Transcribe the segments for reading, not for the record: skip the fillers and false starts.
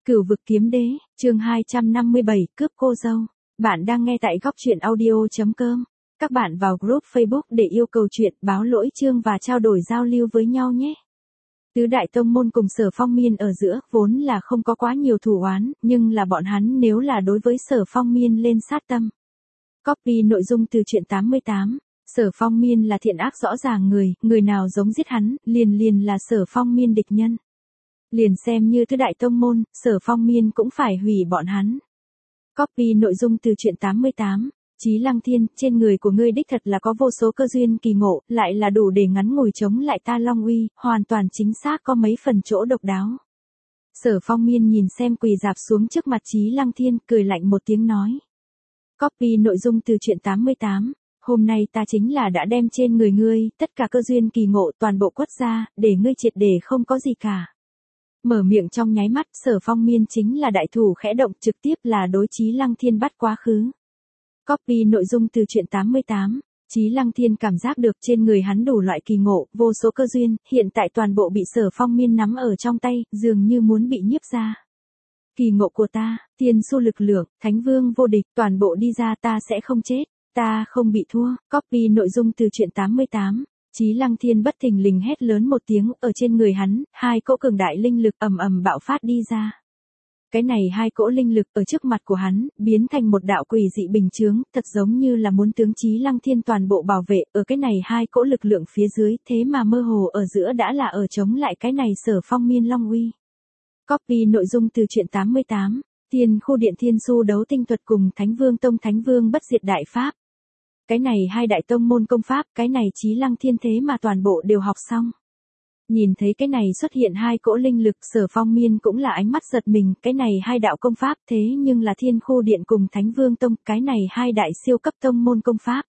Cửu vực kiếm đế, chương 257, cướp cô dâu. Bạn đang nghe tại góc truyện audio.com. Các bạn vào group Facebook để yêu cầu chuyện, báo lỗi chương và trao đổi giao lưu với nhau nhé. Tứ đại tông môn cùng Sở Phong Miên ở giữa vốn là không có quá nhiều thù oán, nhưng là bọn hắn nếu là đối với Sở Phong Miên lên sát tâm. Copy nội dung từ truyện 88. Sở Phong Miên là thiện ác rõ ràng người nào giống giết hắn, liền là Sở Phong Miên địch nhân. Liền xem như tứ đại tông môn, Sở Phong Miên cũng phải hủy bọn hắn. Copy nội dung từ truyện 88. Chí Lăng Thiên, trên người của ngươi đích thật là có vô số cơ duyên kỳ ngộ, lại là đủ để ngắn ngủi chống lại ta Long Uy, hoàn toàn chính xác có mấy phần chỗ độc đáo. Sở Phong Miên nhìn xem quỳ dạp xuống trước mặt Chí Lăng Thiên, cười lạnh một tiếng nói. Copy nội dung từ truyện 88. Hôm nay ta chính là đã đem trên người ngươi, tất cả cơ duyên kỳ ngộ toàn bộ quất ra, để ngươi triệt để không có gì cả. Mở miệng trong nháy mắt, Sở Phong Miên chính là đại thủ khẽ động trực tiếp là đối Chí Lăng Thiên bắt quá khứ. Copy nội dung từ truyện 88. Chí Lăng Thiên cảm giác được trên người hắn đủ loại kỳ ngộ, vô số cơ duyên, hiện tại toàn bộ bị Sở Phong Miên nắm ở trong tay, dường như muốn bị nhiếp ra. Kỳ ngộ của ta, tiên su lực lượng, thánh vương vô địch, toàn bộ đi ra ta sẽ không chết, ta không bị thua. Copy nội dung từ truyện 88. Chí Lăng Thiên bất thình lình hét lớn một tiếng, ở trên người hắn, hai cỗ cường đại linh lực ầm ầm bạo phát đi ra. Cái này hai cỗ linh lực ở trước mặt của hắn, biến thành một đạo quỷ dị bình chướng, thật giống như là muốn tướng Chí Lăng Thiên toàn bộ bảo vệ, ở cái này hai cỗ lực lượng phía dưới, thế mà mơ hồ ở giữa đã là ở chống lại cái này Sở Phong Miên Long Uy. Copy nội dung từ truyện 88. Tiên khu điện thiên su đấu tinh thuật cùng Thánh Vương Tông Thánh Vương bất diệt đại pháp. Cái này hai đại tông môn công pháp, cái này Chí Lăng Thiên thế mà toàn bộ đều học xong. Nhìn thấy cái này xuất hiện hai cỗ linh lực, Sở Phong Miên cũng là ánh mắt giật mình, cái này hai đạo công pháp thế nhưng là Thiên Khu Điện cùng Thánh Vương Tông, cái này hai đại siêu cấp tông môn công pháp.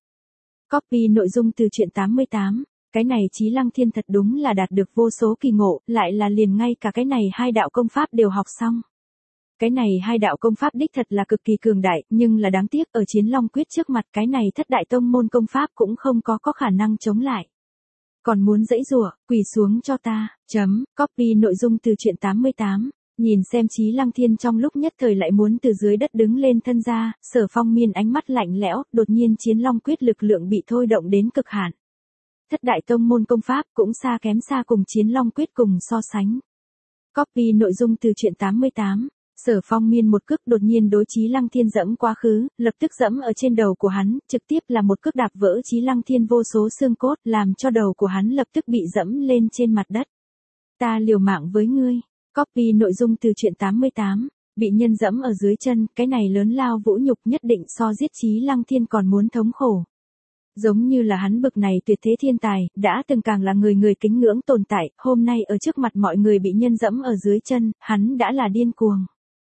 Copy nội dung từ truyện 88. Cái này Chí Lăng Thiên thật đúng là đạt được vô số kỳ ngộ, lại là liền ngay cả cái này hai đạo công pháp đều học xong. Cái này hai đạo công pháp đích thật là cực kỳ cường đại, nhưng là đáng tiếc ở Chiến Long Quyết trước mặt cái này thất đại tông môn công pháp cũng không có khả năng chống lại. Còn muốn giãy giụa, quỳ xuống cho ta. Copy nội dung từ truyện 88. Nhìn xem Chí Lăng Thiên trong lúc nhất thời lại muốn từ dưới đất đứng lên thân ra, Sở Phong Miên ánh mắt lạnh lẽo, đột nhiên Chiến Long Quyết lực lượng bị thôi động đến cực hạn. Thất đại tông môn công pháp cũng xa kém xa cùng Chiến Long Quyết cùng so sánh. Copy nội dung từ truyện 88. Sở Phong Miên một cước đột nhiên đối Chí Lăng Thiên dẫm quá khứ, lập tức dẫm ở trên đầu của hắn, trực tiếp là một cước đạp vỡ Chí Lăng Thiên vô số xương cốt, làm cho đầu của hắn lập tức bị dẫm lên trên mặt đất. Ta liều mạng với ngươi. Copy nội dung từ truyện 88. Bị nhân dẫm ở dưới chân, cái này lớn lao vũ nhục nhất định so giết Chí Lăng Thiên còn muốn thống khổ. Giống như là hắn bực này tuyệt thế thiên tài, đã từng càng là người kính ngưỡng tồn tại, hôm nay ở trước mặt mọi người bị nhân dẫm ở dưới chân, hắn đã là điên cuồng.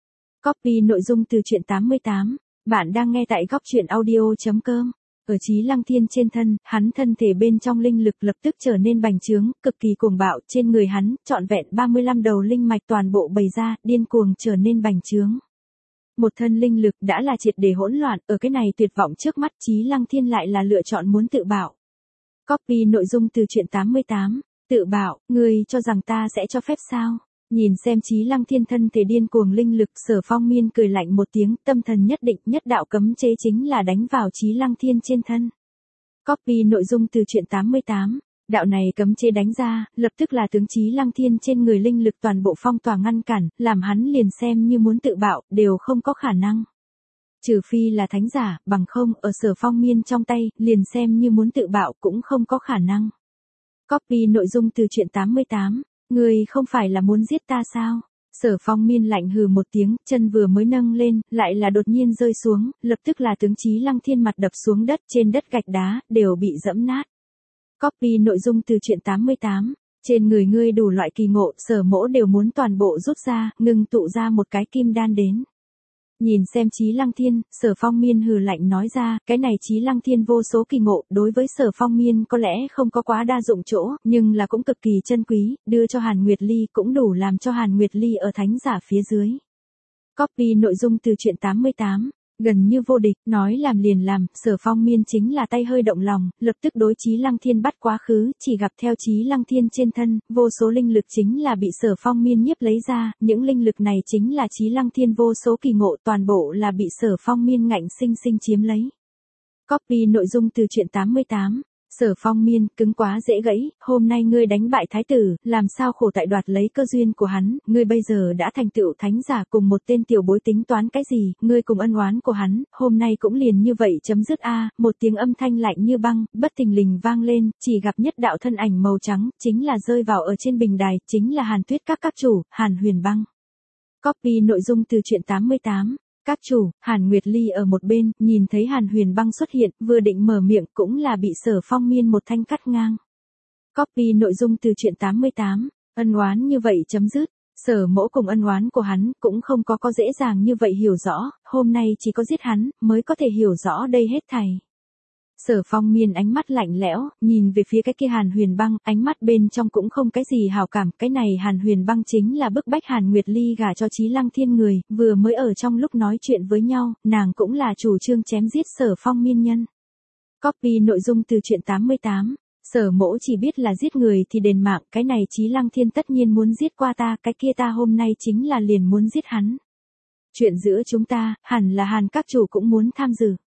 Copy nội dung từ truyện 88. Bạn đang nghe tại góc truyện audio.com. Ở Chí Lăng Thiên trên thân, hắn thân thể bên trong linh lực lập tức trở nên bành trướng, cực kỳ cuồng bạo, trên người hắn, trọn vẹn 35 đầu linh mạch toàn bộ bày ra, điên cuồng trở nên bành trướng. Một thân linh lực đã là triệt để hỗn loạn, ở cái này tuyệt vọng trước mắt Chí Lăng Thiên lại là lựa chọn muốn tự bạo. Copy nội dung từ truyện 88. Tự bạo, ngươi cho rằng ta sẽ cho phép sao? Nhìn xem Chí Lăng Thiên thân thể điên cuồng linh lực, Sở Phong Miên cười lạnh một tiếng, tâm thần nhất định, nhất đạo cấm chế chính là đánh vào Chí Lăng Thiên trên thân. Copy nội dung từ truyện 88. Đạo này cấm chế đánh ra, lập tức là tướng Chí Lăng Thiên trên người linh lực toàn bộ phong tỏa ngăn cản, làm hắn liền xem như muốn tự bạo, đều không có khả năng. Trừ phi là thánh giả, bằng không, ở Sở Phong Miên trong tay, liền xem như muốn tự bạo cũng không có khả năng. Copy nội dung từ truyện 88. Ngươi không phải là muốn giết ta sao? Sở Phong Miên lạnh hừ một tiếng, chân vừa mới nâng lên, lại là đột nhiên rơi xuống, lập tức là tướng Chí Lăng Thiên mặt đập xuống đất, trên đất gạch đá, đều bị dẫm nát. Copy nội dung từ truyện 88. Trên người ngươi đủ loại kỳ ngộ, Sở mỗ đều muốn toàn bộ rút ra, ngưng tụ ra một cái kim đan đến. Nhìn xem Chí Lăng Thiên, Sở Phong Miên hừ lạnh nói ra, cái này Chí Lăng Thiên vô số kỳ ngộ, đối với Sở Phong Miên có lẽ không có quá đa dụng chỗ, nhưng là cũng cực kỳ chân quý, đưa cho Hàn Nguyệt Ly cũng đủ làm cho Hàn Nguyệt Ly ở thánh giả phía dưới. Copy nội dung từ truyện 88. Gần như vô địch, nói làm liền làm, Sở Phong Miên chính là tay hơi động lòng, lập tức đối Chí Lăng Thiên bắt quá khứ, chỉ gặp theo Chí Lăng Thiên trên thân, vô số linh lực chính là bị Sở Phong Miên nhiếp lấy ra, những linh lực này chính là Chí Lăng Thiên vô số kỳ ngộ, toàn bộ là bị Sở Phong Miên ngạnh sinh sinh chiếm lấy. Copy nội dung từ truyện 88. Sở Phong Miên, cứng quá dễ gãy, hôm nay ngươi đánh bại thái tử, làm sao khổ tại đoạt lấy cơ duyên của hắn, ngươi bây giờ đã thành tựu thánh giả cùng một tên tiểu bối tính toán cái gì, ngươi cùng ân oán của hắn, hôm nay cũng liền như vậy chấm dứt a. Một tiếng âm thanh lạnh như băng, bất thình lình vang lên, chỉ gặp nhất đạo thân ảnh màu trắng, chính là rơi vào ở trên bình đài, chính là Hàn Tuyết các chủ, Hàn Huyền Băng. Copy nội dung từ truyện 88. Các chủ, Hàn Nguyệt Ly ở một bên, nhìn thấy Hàn Huyền Băng xuất hiện, vừa định mở miệng cũng là bị Sở Phong Miên một thanh cắt ngang. Copy nội dung từ truyện 88, ân oán như vậy chấm dứt, Sở Mỗ cùng ân oán của hắn cũng không có dễ dàng như vậy hiểu rõ, hôm nay chỉ có giết hắn mới có thể hiểu rõ đây hết thảy. Sở Phong Miên ánh mắt lạnh lẽo, nhìn về phía cái kia Hàn Huyền Băng, ánh mắt bên trong cũng không cái gì hảo cảm, cái này Hàn Huyền Băng chính là bức bách Hàn Nguyệt Ly gả cho Chí Lăng Thiên người, vừa mới ở trong lúc nói chuyện với nhau, nàng cũng là chủ trương chém giết Sở Phong Miên nhân. Copy nội dung từ truyện 88. Sở Mỗ chỉ biết là giết người thì đền mạng, cái này Chí Lăng Thiên tất nhiên muốn giết qua ta, cái kia ta hôm nay chính là liền muốn giết hắn. Chuyện giữa chúng ta, hẳn là Hàn các chủ cũng muốn tham dự.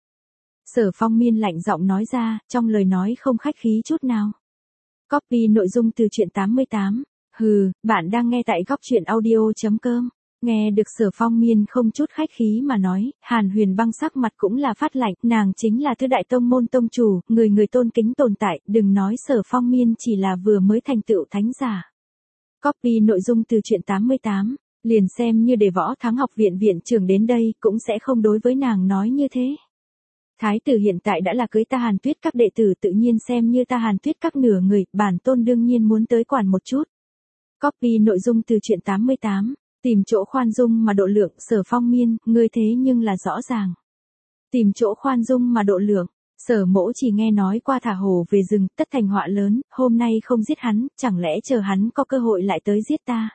Sở Phong Miên lạnh giọng nói ra, trong lời nói không khách khí chút nào. Copy nội dung từ truyện 88. Hừ, bạn đang nghe tại góc truyện audio.com. Nghe được Sở Phong Miên không chút khách khí mà nói, Hàn Huyền Băng sắc mặt cũng là phát lạnh, nàng chính là thứ đại tông môn tông chủ, người tôn kính tồn tại, đừng nói Sở Phong Miên chỉ là vừa mới thành tựu thánh giả. Copy nội dung từ truyện 88. Liền xem như để Võ Thắng học viện viện trưởng đến đây, cũng sẽ không đối với nàng nói như thế. Thái tử hiện tại đã là cưới ta Hàn Tuyết các đệ tử, tự nhiên xem như ta Hàn Tuyết các nửa người, bản tôn đương nhiên muốn tới quản một chút. Copy nội dung từ truyện 88, tìm chỗ khoan dung mà độ lượng, Sở Phong Miên, ngươi thế nhưng là rõ ràng. Tìm chỗ khoan dung mà độ lượng, Sở Mỗ chỉ nghe nói qua thả hổ về rừng, tất thành họa lớn, hôm nay không giết hắn, chẳng lẽ chờ hắn có cơ hội lại tới giết ta.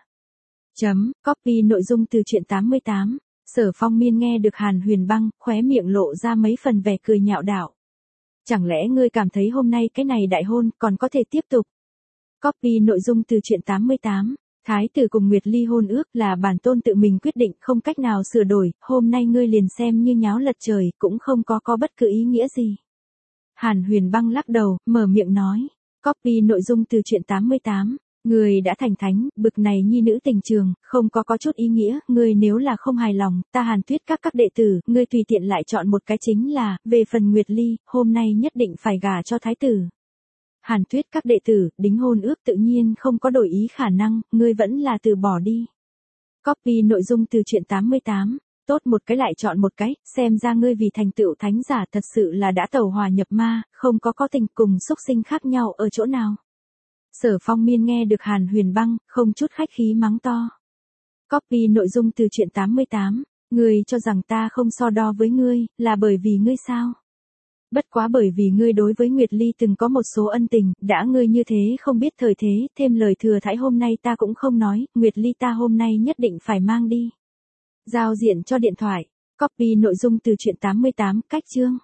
Copy nội dung từ truyện 88. Sở Phong Miên nghe được Hàn Huyền Băng, khóe miệng lộ ra mấy phần vẻ cười nhạo đạo. Chẳng lẽ ngươi cảm thấy hôm nay cái này đại hôn còn có thể tiếp tục? Copy nội dung từ truyện 88. Thái tử cùng Nguyệt Ly hôn ước là bản tôn tự mình quyết định, không cách nào sửa đổi, hôm nay ngươi liền xem như nháo lật trời, cũng không có bất cứ ý nghĩa gì. Hàn Huyền Băng lắc đầu, mở miệng nói. Copy nội dung từ truyện 88. Người đã thành thánh, bực này nhi nữ tình trường, không có chút ý nghĩa, ngươi nếu là không hài lòng, ta Hàn Tuyết các đệ tử, ngươi tùy tiện lại chọn một cái chính là, về phần Nguyệt Ly, hôm nay nhất định phải gả cho thái tử. Hàn Tuyết các đệ tử, đính hôn ước tự nhiên không có đổi ý khả năng, ngươi vẫn là từ bỏ đi. Copy nội dung từ truyện 88. Tốt một cái lại chọn một cái, xem ra ngươi vì thành tựu thánh giả thật sự là đã tẩu hỏa nhập ma, không có tình cùng xúc sinh khác nhau ở chỗ nào. Sở Phong Miên nghe được Hàn Huyền Băng, không chút khách khí mắng to. Copy nội dung từ truyện 88. Ngươi cho rằng ta không so đo với ngươi, là bởi vì ngươi sao? Bất quá bởi vì ngươi đối với Nguyệt Ly từng có một số ân tình, đã ngươi như thế không biết thời thế, thêm lời thừa thãi hôm nay ta cũng không nói, Nguyệt Ly ta hôm nay nhất định phải mang đi. Giao diện cho điện thoại. Copy nội dung từ truyện 88, cách chương.